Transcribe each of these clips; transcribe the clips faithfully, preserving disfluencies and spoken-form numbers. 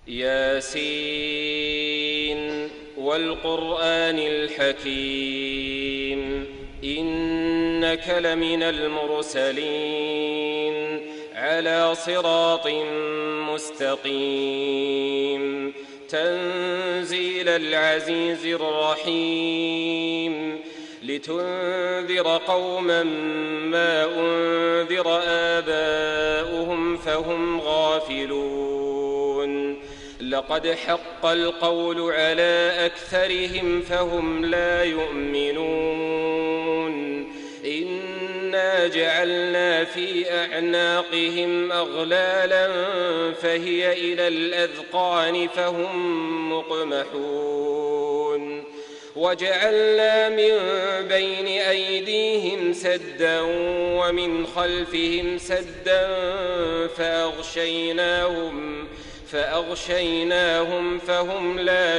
ياسين والقرآن الحكيم إنك لمن المرسلين على صراط مستقيم تنزيل العزيز الرحيم لتنذر قوما ما أنذر آباؤهم فهم غافلون لقد حق القول على أكثرهم فهم لا يؤمنون إنا جعلنا في أعناقهم أغلالا فهي إلى الأذقان فهم مقمحون وجعلنا من بين أيديهم سدا ومن خلفهم سدا فأغشيناهم فأغشيناهم فهم لا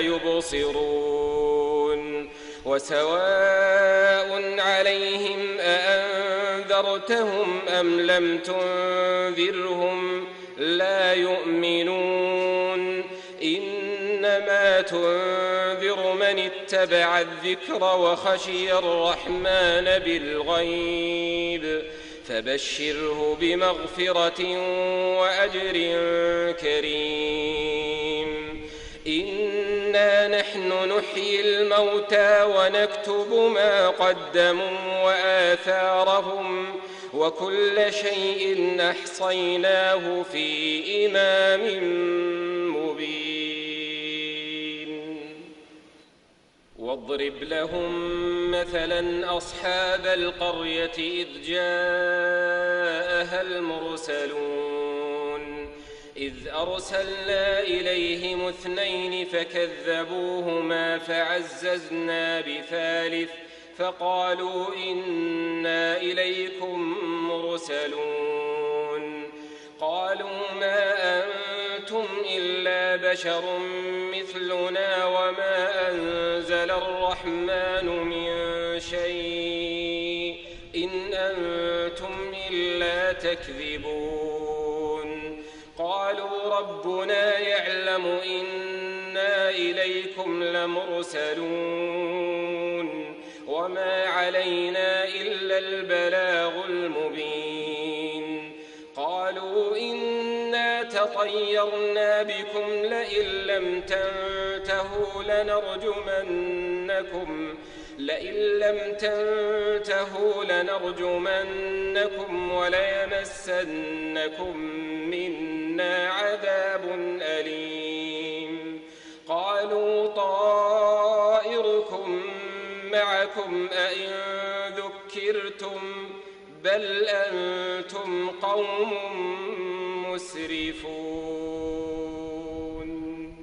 يبصرون وسواء عليهم أأنذرتهم أم لم تنذرهم لا يؤمنون إنما تنذر من اتبع الذكر وخشي الرحمن بالغيب فبشره بمغفرة وأجر كريم إنا نحن نحيي الموتى ونكتب ما قدموا وآثارهم وكل شيء أحصيناه في إمام مبين واضرب لهم مثلا أصحاب القرية إذ جاءها المرسلون إذ أرسلنا إليهم اثنين فكذبوهما فعززنا بثالث فقالوا إنا إليكم مرسلون قالوا ما أنتم إلا بشر مثلنا وما أنزل الرحمن من شيء إن أنتم إلا تكذبون قالوا ربنا يعلم إنا إليكم لمرسلون وما علينا إلا البلاغ المبين قالوا إنا تطيرنا بكم لئن لم تنتهوا لنرجمنكم لئن لم تنتهوا لنرجمنكم وليمسنكم منا عذاب أليم قالوا طائركم معكم أئن ذكرتم بل أنتم قوم مسرفون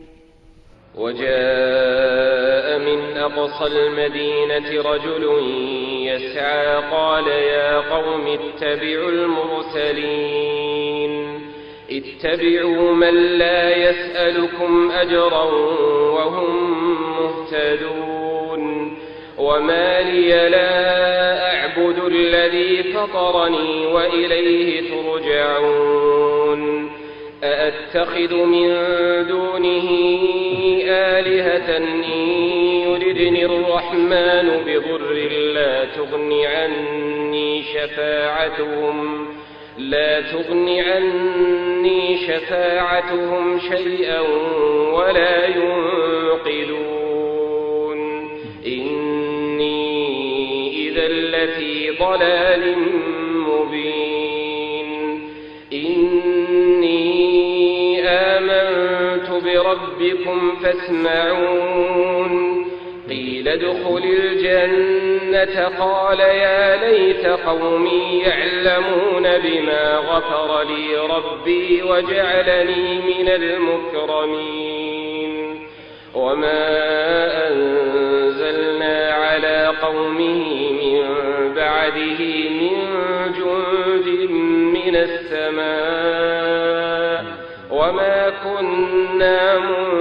وجاء من أقصى المدينة رجل يسعى قال يا قوم اتبعوا المرسلين اتبعوا من لا يسألكم أجرا وهم مهتدون وما لي لا أعبد الذي فطرني وإليه ترجعون أأتخذ من دونه آلهة إن يردني الرحمن بضر لا تغن عني شفاعتهم لا تغن عني شفاعتهم شيئا ولا ينقذون إني إذا لفي ضلال مبين إني آمنت بربكم فاسمعون قيل ادخل الجنة قال يا ليت قومي يعلمون بما غفر لي ربي وجعلني من المكرمين وما أنزلنا على قومه من بعده من جند من السماء وما كنا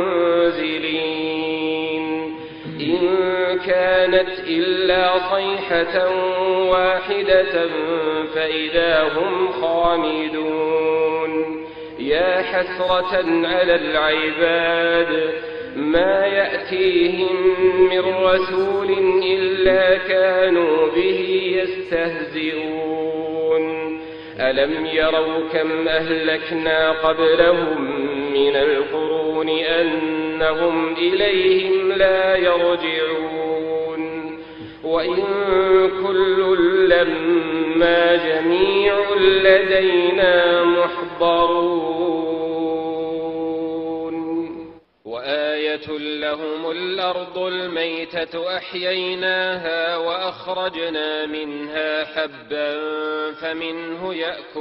منزلين إن كانت إلا صيحة واحدة فإذا هم خامدون يا حسرة على العباد ما يأتيهم من رسول إلا كانوا به يستهزئون ألم يروا كم أهلكنا قبلهم من القرون أنهم إليهم لا يرجعون وإن كل لما جميع لدينا محضرون وآية لهم الأرض الميتة أحييناها وأخرجنا منها حبا فمنه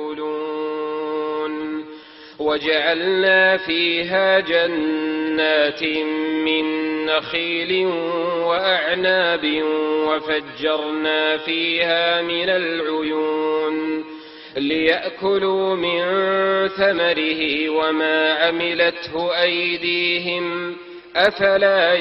يأكلون وجعلنا فيها جنات من نخيل وأعناب وفجرنا فيها من العيون ليأكلوا من ثمره وما عملته أيديهم أفلا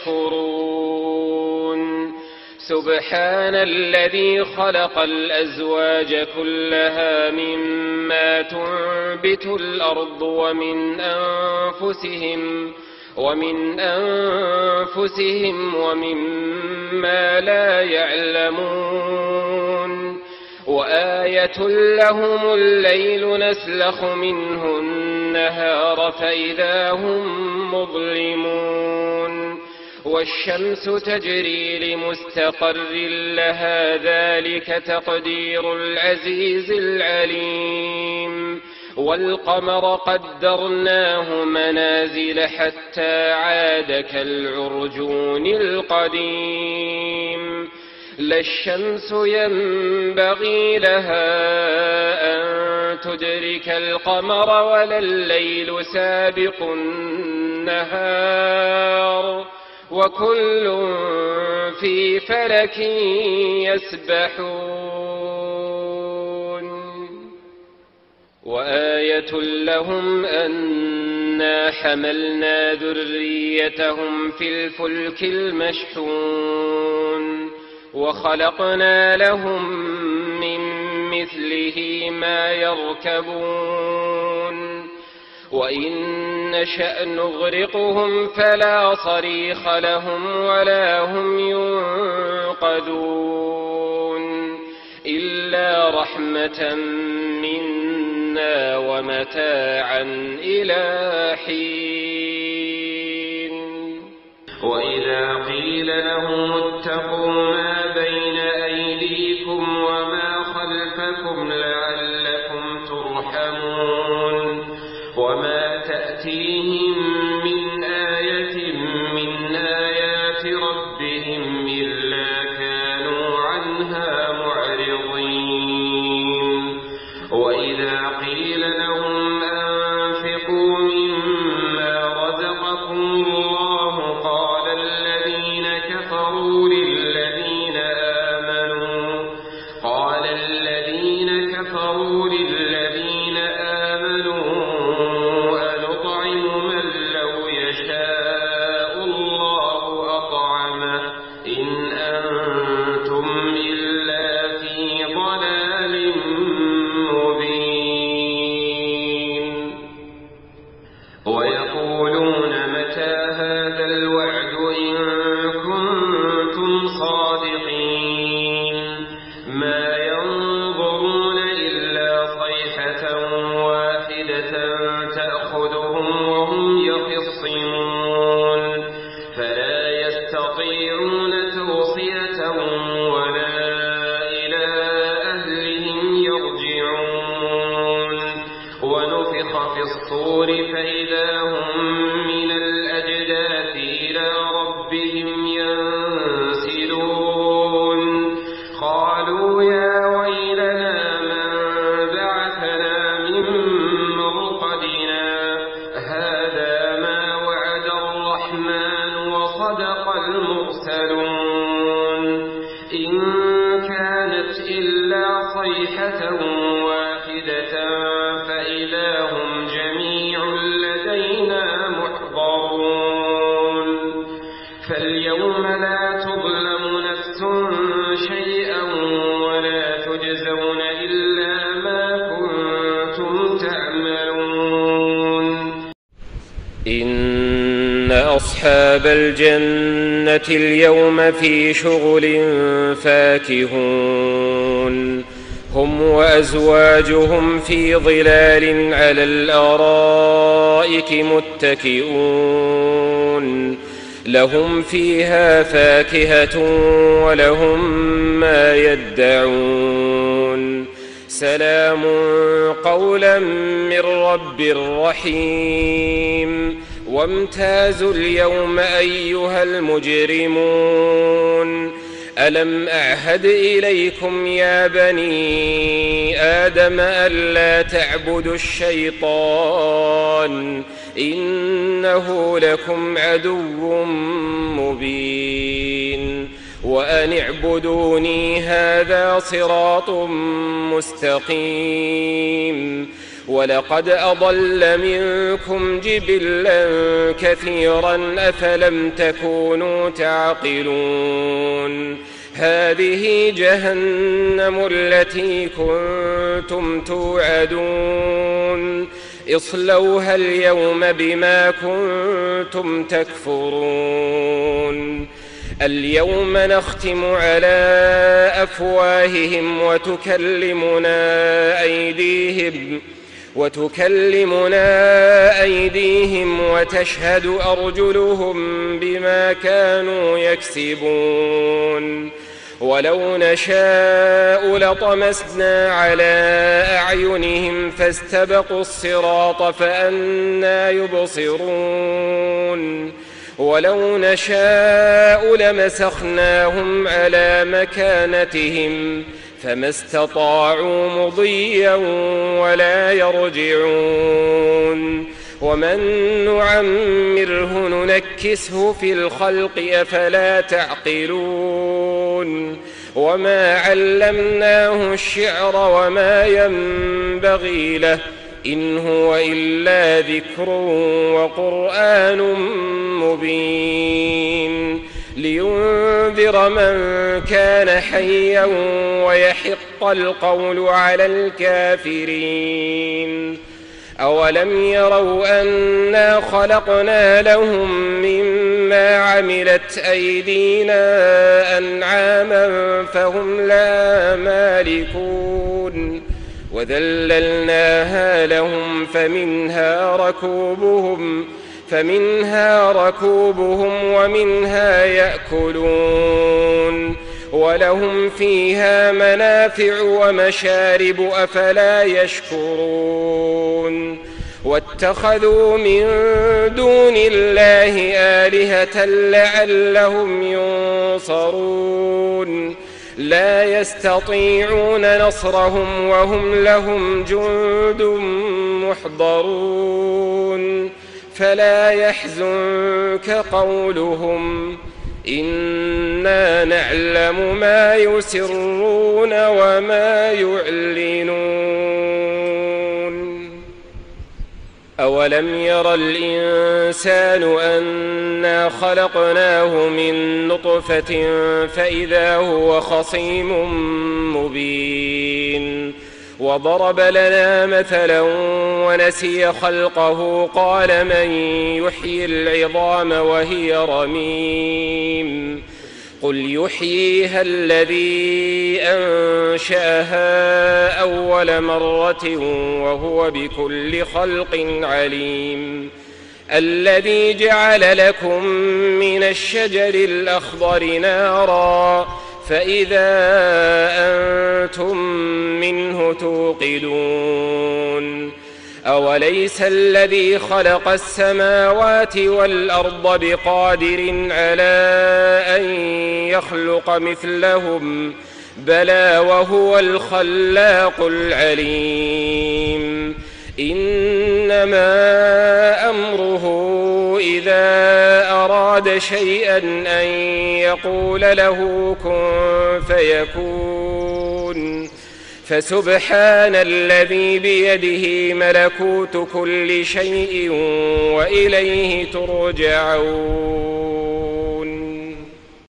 يشكرون سبحان الذي خلق الأزواج كلها مما تنبت الأرض ومن أنفسهم ومن أنفسهم ومما لا يعلمون وآية لهم الليل نسلخ منه النهار فإذا هم مظلمون والشمس تجري لمستقر لها ذلك تقدير العزيز العليم والقمر قدرناه منازل حتى عاد كالعرجون القديم لا الشمس ينبغي لها أن تدرك القمر ولا الليل سابق النهار وكل في فلك يسبحون وآية لهم أنا حملنا ذريتهم في الفلك المشحون وخلقنا لهم من مثله ما يركبون وإن نشأ نغرقهم فلا صريخ لهم ولا هم ينقذون إلا رحمة منا ومتاعا إلى حين وإذا قيل لهم اتقوا ما بين أيديكم وما خلفكم لعلكم ترحمون وما تأتيهم من آية من آيات ربهم إلا كانوا عنها معرضين وإذا قيل لهم أنفقوا مما رزقكم الله قال الذين كفروا أصحاب الجنة اليوم في شغل فاكهون هم وأزواجهم في ظلال على الأرائك متكئون لهم فيها فاكهة ولهم ما يدعون سلام قولا من رب رحيم وامتازوا اليوم أيها المجرمون ألم أعهد إليكم يا بني آدم ألا تعبدوا الشيطان إنه لكم عدو مبين وأن اعبدوني هذا صراط مستقيم ولقد أضل منكم جبلا كثيرا أفلم تكونوا تعقلون هذه جهنم التي كنتم توعدون اصلوها اليوم بما كنتم تكفرون اليوم نختم على أفواههم وتكلمنا أيديهم وتكلمنا أيديهم وتشهد أرجلهم بما كانوا يكسبون ولو نشاء لطمسنا على أعينهم فاستبقوا الصراط فأنى يبصرون ولو نشاء لمسخناهم على مكانتهم فما استطاعوا مضيا ولا يرجعون ومن نعمره ننكسه في الخلق أفلا تعقلون وما علمناه الشعر وما ينبغي له إن هو إلا ذكر وقرآن مبين لينذر من كان حيا ويحق القول على الكافرين أولم يروا أنا خلقنا لهم مما عملت أيدينا أنعاما فهم لا مالكون وذللناها لهم فمنها ركوبهم فمنها ركوبهم ومنها يأكلون ولهم فيها منافع ومشارب أفلا يشكرون واتخذوا من دون الله آلهة لعلهم ينصرون لا يستطيعون نصرهم وهم لهم جند محضرون فلا يحزنك قولهم إنا نعلم ما يسرون وما يعلنون أولم ير الإنسان أنا خلقناه من نطفة فإذا هو خصيم مبين وضرب لنا مثلا ونسي خلقه قال من يحيي العظام وهي رميم قل يحييها الذي أنشأها أول مرة وهو بكل خلق عليم الذي جعل لكم من الشجر الأخضر نارا فإذا أنتم منه توقدون أوليس الذي خلق السماوات والأرض بقادر على أن يخلق مثلهم بلى وهو الخلاق العليم إنما أمره إذا أراد شيئا أن يقول له كن فيكون فسبحان الذي بيده ملكوت كل شيء وإليه ترجعون